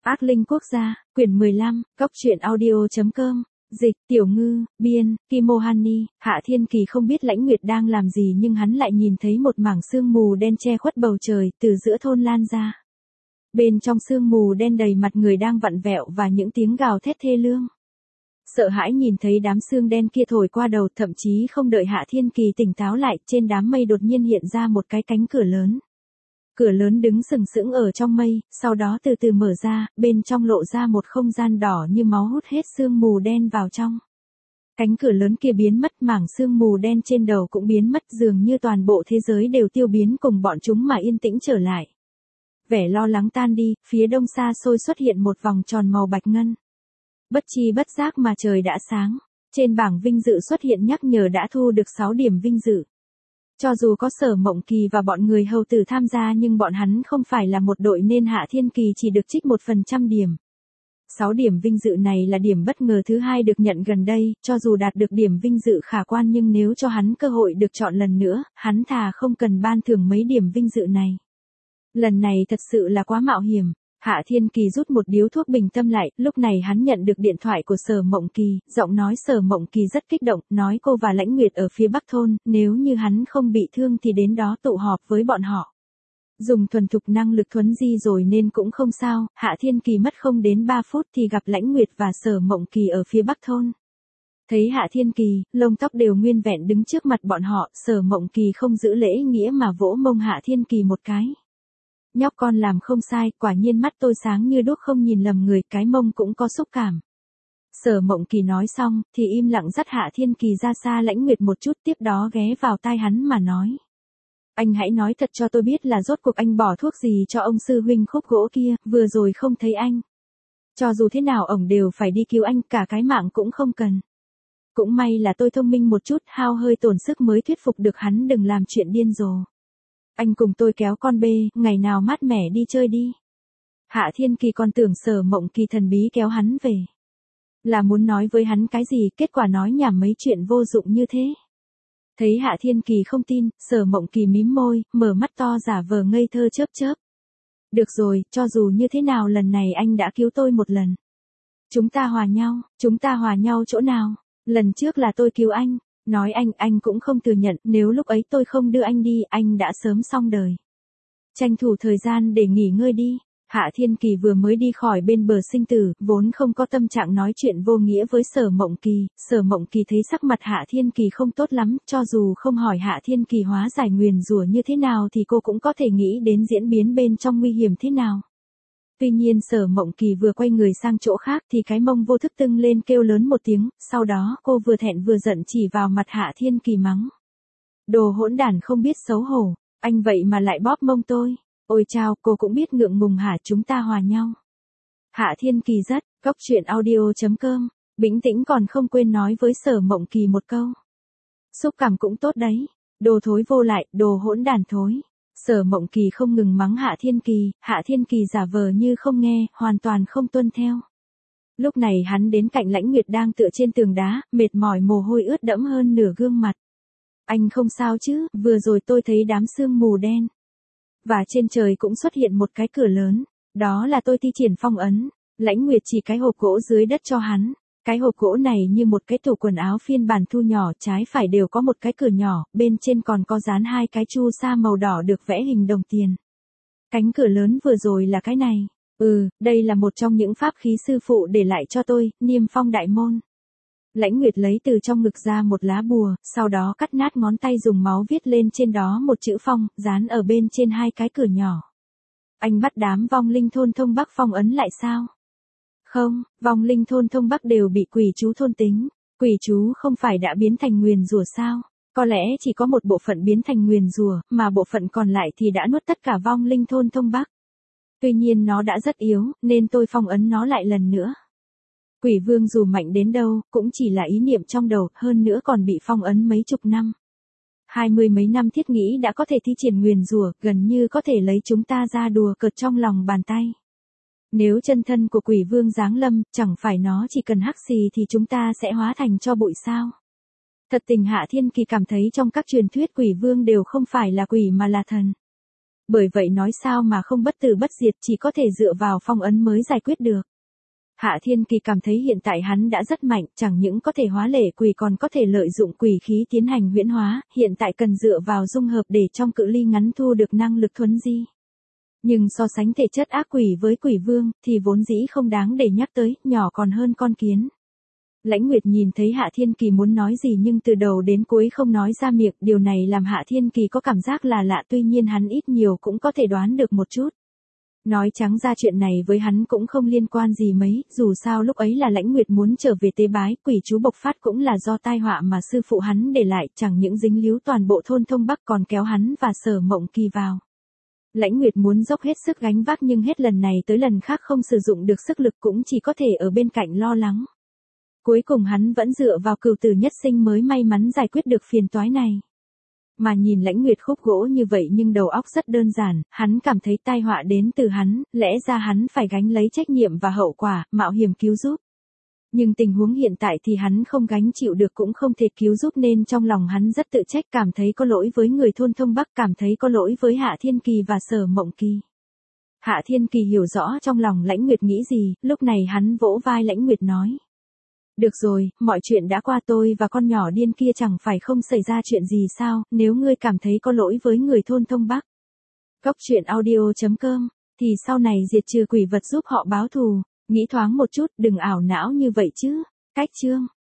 Ác linh quốc gia, quyển 15, Cốc truyện audio.com, dịch, Tiểu Ngư, biên, Kimohani, Hạ Thiên Kỳ không biết Lãnh Nguyệt đang làm gì nhưng hắn lại nhìn thấy một mảng sương mù đen che khuất bầu trời, từ giữa thôn lan ra. Bên trong sương mù đen đầy mặt người đang vặn vẹo và những tiếng gào thét thê lương. Sợ hãi nhìn thấy đám sương đen kia thổi qua đầu, thậm chí không đợi Hạ Thiên Kỳ tỉnh táo lại, trên đám mây đột nhiên hiện ra một cái cánh cửa lớn. Cửa lớn đứng sừng sững ở trong mây, sau đó từ từ mở ra, bên trong lộ ra một không gian đỏ như máu hút hết sương mù đen vào trong. Cánh cửa lớn kia biến mất, mảng sương mù đen trên đầu cũng biến mất, dường như toàn bộ thế giới đều tiêu biến cùng bọn chúng mà yên tĩnh trở lại. Vẻ lo lắng tan đi, phía đông xa xôi xuất hiện một vòng tròn màu bạch ngân. Bất chi bất giác mà trời đã sáng, trên bảng vinh dự xuất hiện nhắc nhở đã thu được 6 điểm vinh dự. Cho dù có Sở Mộng Kỳ và bọn người hầu tử tham gia nhưng bọn hắn không phải là một đội nên Hạ Thiên Kỳ chỉ được trích 1% điểm. 6 điểm vinh dự này là điểm bất ngờ thứ hai được nhận gần đây, cho dù đạt được điểm vinh dự khả quan nhưng nếu cho hắn cơ hội được chọn lần nữa, hắn thà không cần ban thưởng mấy điểm vinh dự này. Lần này thật sự là quá mạo hiểm. Hạ Thiên Kỳ rút một điếu thuốc bình tâm lại, lúc này hắn nhận được điện thoại của Sở Mộng Kỳ, giọng nói Sở Mộng Kỳ rất kích động, nói cô và Lãnh Nguyệt ở phía Bắc thôn, nếu như hắn không bị thương thì đến đó tụ họp với bọn họ. Dùng thuần thục năng lực thuấn di rồi nên cũng không sao, Hạ Thiên Kỳ mất không đến 3 phút thì gặp Lãnh Nguyệt và Sở Mộng Kỳ ở phía Bắc thôn. Thấy Hạ Thiên Kỳ, lông tóc đều nguyên vẹn đứng trước mặt bọn họ, Sở Mộng Kỳ không giữ lễ nghĩa mà vỗ mông Hạ Thiên Kỳ một cái. Nhóc con làm không sai, quả nhiên mắt tôi sáng như đuốc không nhìn lầm người, cái mông cũng có xúc cảm. Sở Mộng Kỳ nói xong, thì im lặng dắt Hạ Thiên Kỳ ra xa Lãnh Nguyệt một chút, tiếp đó ghé vào tai hắn mà nói. Anh hãy nói thật cho tôi biết là rốt cuộc anh bỏ thuốc gì cho ông sư huynh khúc gỗ kia, vừa rồi không thấy anh. Cho dù thế nào ổng đều phải đi cứu anh, cả cái mạng cũng không cần. Cũng may là tôi thông minh một chút, hao hơi tổn sức mới thuyết phục được hắn đừng làm chuyện điên rồ. Anh cùng tôi kéo con bê, ngày nào mát mẻ đi chơi đi. Hạ Thiên Kỳ còn tưởng Sở Mộng Kỳ thần bí kéo hắn về. Là muốn nói với hắn cái gì, kết quả nói nhảm mấy chuyện vô dụng như thế. Thấy Hạ Thiên Kỳ không tin, Sở Mộng Kỳ mím môi, mở mắt to giả vờ ngây thơ chớp chớp. Được rồi, cho dù như thế nào lần này anh đã cứu tôi một lần. Chúng ta hòa nhau chỗ nào? Lần trước là tôi cứu anh. Nói anh cũng không thừa nhận, nếu lúc ấy tôi không đưa anh đi, anh đã sớm xong đời. Tranh thủ thời gian để nghỉ ngơi đi. Hạ Thiên Kỳ vừa mới đi khỏi bên bờ sinh tử, vốn không có tâm trạng nói chuyện vô nghĩa với Sở Mộng Kỳ. Sở Mộng Kỳ thấy sắc mặt Hạ Thiên Kỳ không tốt lắm, cho dù không hỏi Hạ Thiên Kỳ hóa giải nguyền rủa như thế nào thì cô cũng có thể nghĩ đến diễn biến bên trong nguy hiểm thế nào. Tuy nhiên Sở Mộng Kỳ vừa quay người sang chỗ khác thì cái mông vô thức tưng lên kêu lớn một tiếng, sau đó cô vừa thẹn vừa giận chỉ vào mặt Hạ Thiên Kỳ mắng. Đồ hỗn đản không biết xấu hổ, anh vậy mà lại bóp mông tôi. Ôi chao, cô cũng biết ngượng ngùng hả, chúng ta hòa nhau. Hạ Thiên Kỳ rất, Cốc truyện audio.com, bình tĩnh còn không quên nói với Sở Mộng Kỳ một câu. Xúc cảm cũng tốt đấy, đồ thối vô lại, đồ hỗn đản thối. Sở Mộng Kỳ không ngừng mắng Hạ Thiên Kỳ giả vờ như không nghe, hoàn toàn không tuân theo. Lúc này hắn đến cạnh Lãnh Nguyệt đang tựa trên tường đá, mệt mỏi mồ hôi ướt đẫm hơn nửa gương mặt. Anh không sao chứ, vừa rồi tôi thấy đám sương mù đen. Và trên trời cũng xuất hiện một cái cửa lớn, đó là tôi thi triển phong ấn. Lãnh Nguyệt chỉ cái hộp gỗ dưới đất cho hắn. Cái hộp gỗ này như một cái tủ quần áo phiên bản thu nhỏ, trái phải đều có một cái cửa nhỏ, bên trên còn có dán 2 cái chu sa màu đỏ được vẽ hình đồng tiền. Cánh cửa lớn vừa rồi là cái này. Đây là một trong những pháp khí sư phụ để lại cho tôi, Niêm Phong Đại Môn. Lãnh Nguyệt lấy từ trong ngực ra một lá bùa, sau đó cắt nát ngón tay dùng máu viết lên trên đó một chữ phong, dán ở bên trên 2 cái cửa nhỏ. Anh bắt đám vong linh thôn Thông Bắc phong ấn lại sao? Không, vong linh thôn Thông Bắc đều bị quỷ chú thôn tính. Quỷ chú không phải đã biến thành nguyền rủa sao? Có lẽ chỉ có một bộ phận biến thành nguyền rủa, mà bộ phận còn lại thì đã nuốt tất cả vong linh thôn Thông Bắc. Tuy nhiên nó đã rất yếu, nên tôi phong ấn nó lại lần nữa. Quỷ vương dù mạnh đến đâu, cũng chỉ là ý niệm trong đầu, hơn nữa còn bị phong ấn mấy chục năm. 20 mấy năm thiết nghĩ đã có thể thi triển nguyền rủa, gần như có thể lấy chúng ta ra đùa cợt trong lòng bàn tay. Nếu chân thân của quỷ vương giáng lâm, chẳng phải nó chỉ cần hắc xì thì chúng ta sẽ hóa thành tro bụi sao? Thật tình Hạ Thiên Kỳ cảm thấy trong các truyền thuyết quỷ vương đều không phải là quỷ mà là thần. Bởi vậy nói sao mà không bất tử bất diệt, chỉ có thể dựa vào phong ấn mới giải quyết được. Hạ Thiên Kỳ cảm thấy hiện tại hắn đã rất mạnh, chẳng những có thể hóa lệ quỷ còn có thể lợi dụng quỷ khí tiến hành huyễn hóa, hiện tại cần dựa vào dung hợp để trong cự ly ngắn thu được năng lực thuấn di. Nhưng so sánh thể chất ác quỷ với quỷ vương, thì vốn dĩ không đáng để nhắc tới, nhỏ còn hơn con kiến. Lãnh Nguyệt nhìn thấy Hạ Thiên Kỳ muốn nói gì nhưng từ đầu đến cuối không nói ra miệng, điều này làm Hạ Thiên Kỳ có cảm giác là lạ, tuy nhiên hắn ít nhiều cũng có thể đoán được một chút. Nói trắng ra chuyện này với hắn cũng không liên quan gì mấy, dù sao lúc ấy là Lãnh Nguyệt muốn trở về tế bái, quỷ chú bộc phát cũng là do tai họa mà sư phụ hắn để lại, chẳng những dính líu toàn bộ thôn Thông Bắc còn kéo hắn và Sở Mộng Kỳ vào. Lãnh Nguyệt muốn dốc hết sức gánh vác nhưng hết lần này tới lần khác không sử dụng được sức lực, cũng chỉ có thể ở bên cạnh lo lắng. Cuối cùng hắn vẫn dựa vào cửu tử nhất sinh mới may mắn giải quyết được phiền toái này. Mà nhìn Lãnh Nguyệt khúc gỗ như vậy nhưng đầu óc rất đơn giản, hắn cảm thấy tai họa đến từ hắn, lẽ ra hắn phải gánh lấy trách nhiệm và hậu quả, mạo hiểm cứu giúp. Nhưng tình huống hiện tại thì hắn không gánh chịu được cũng không thể cứu giúp nên trong lòng hắn rất tự trách, cảm thấy có lỗi với người thôn Thông Bắc, cảm thấy có lỗi với Hạ Thiên Kỳ và Sở Mộng Kỳ. Hạ Thiên Kỳ hiểu rõ trong lòng Lãnh Nguyệt nghĩ gì, lúc này hắn vỗ vai Lãnh Nguyệt nói. Được rồi, mọi chuyện đã qua, tôi và con nhỏ điên kia chẳng phải không xảy ra chuyện gì sao, nếu ngươi cảm thấy có lỗi với người thôn Thông Bắc. Cốc truyện audio.com, thì sau này diệt trừ quỷ vật giúp họ báo thù, nghĩ thoáng một chút, đừng ảo não như vậy chứ. Cách chương.